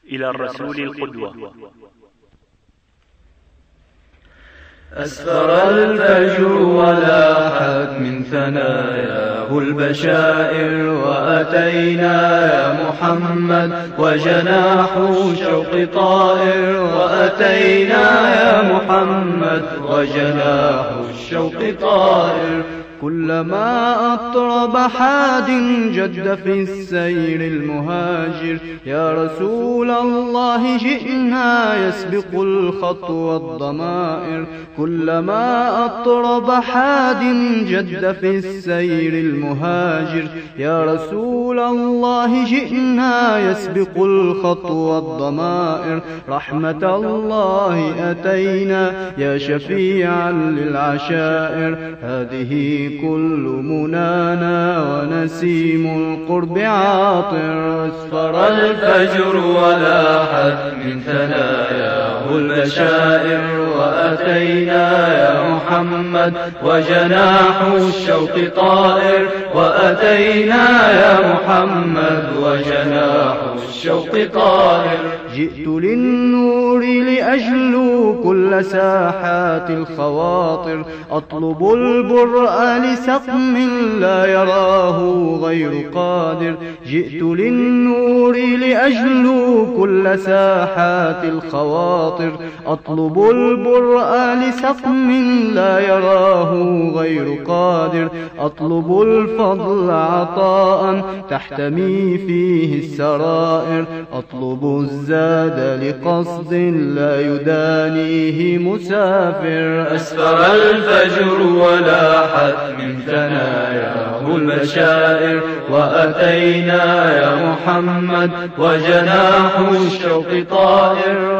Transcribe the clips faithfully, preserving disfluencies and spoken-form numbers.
إلى الرسول القدوة. أسفر الفجر ولاحت من ثناياه البشائر، وأتينا يا محمد وجناح الشوق طائر، وأتينا يا محمد وجناح الشوق طائر. كلما أطرب حاد جد في السير المهاجر، يا رسول الله جئنا يسبق الخطو الضمائر. كلما أطرب حاد جد في السير المهاجر، يا رسول الله جئنا يسبق الخطو الضمائر. رحمة الله أتينا يا شفيعا للعشائر، هذه كل منانا ونسيم القرب عاطر. أسفر الفجر ولاحت من ثناياه البشائر، وأتينا يا محمد وجناح الشوق طائر، وأتينا يا محمد وجناح الشوق طائر. جئت للنور لأجلو كل ساحات الخواطر، أطلب البرء لسقم لا يراه غير قادر. جئت للنور لأجلو كل ساحات الخواطر، أطلب البرء لسقم لا يراه غير قادر. أطلب الفضل عطاء تحتمي فيه السرائر، أطلب الزاد لقصد لا يدانيه مسافر. أسفر الفجر ولاحت من ثناياه البشائر، وأتينا يا محمد وجناح الشوق طائر،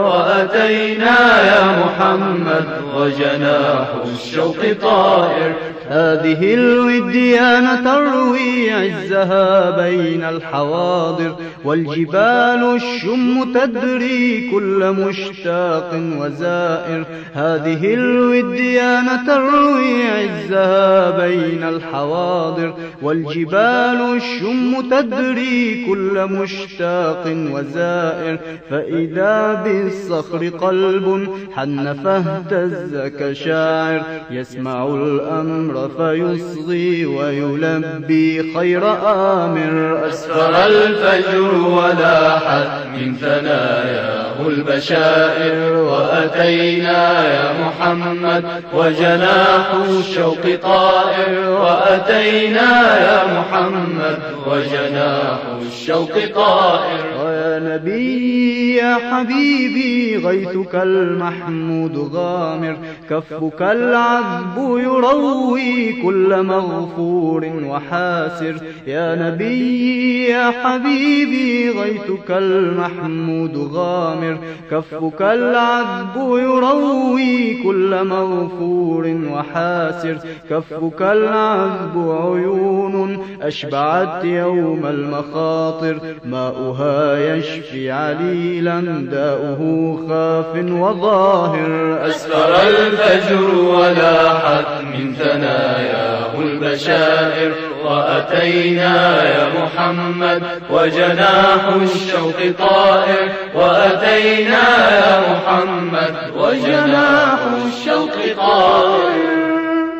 وأتينا يا محمد وجناح الشوق طائر. هذه الوديان تروي عزها بين الحواضر، والجبال الشم تدري كل مشتاق وزائر. هذه الوديان تروي عزها بين الحواضر، والجبال الشم تدري كل مشتاق وزائر. فإذا بالصخر قلب حن فاهتز كشاعر، يسمع الأمر فيصغي ويلبي خير آمر. أسفر الفجر ولاحت من ثناياه البشائر، وأتينا يا محمد وجناح الشوق طائر، وأتينا يا محمد وجناح الشوق طائر. ويا نبي يا حبيبي غيثك المحمود غامر، كفك العذب يروي كل مغفور وحاسر. يا نبي يا حبيبي غيثك المحمود غامر، كفك العذب يروي كل مغفور وحاسر. كفك العذب عيون أشبعت يوم المخاطر، ماؤها يشفي عليلا داؤه خاف وظاهر. أسفر الفجر ولاحت من ثناياه البشائر، وأتينا يا محمد وجناح الشوق طائر، وأتينا يا محمد وجناح الشوق طائر.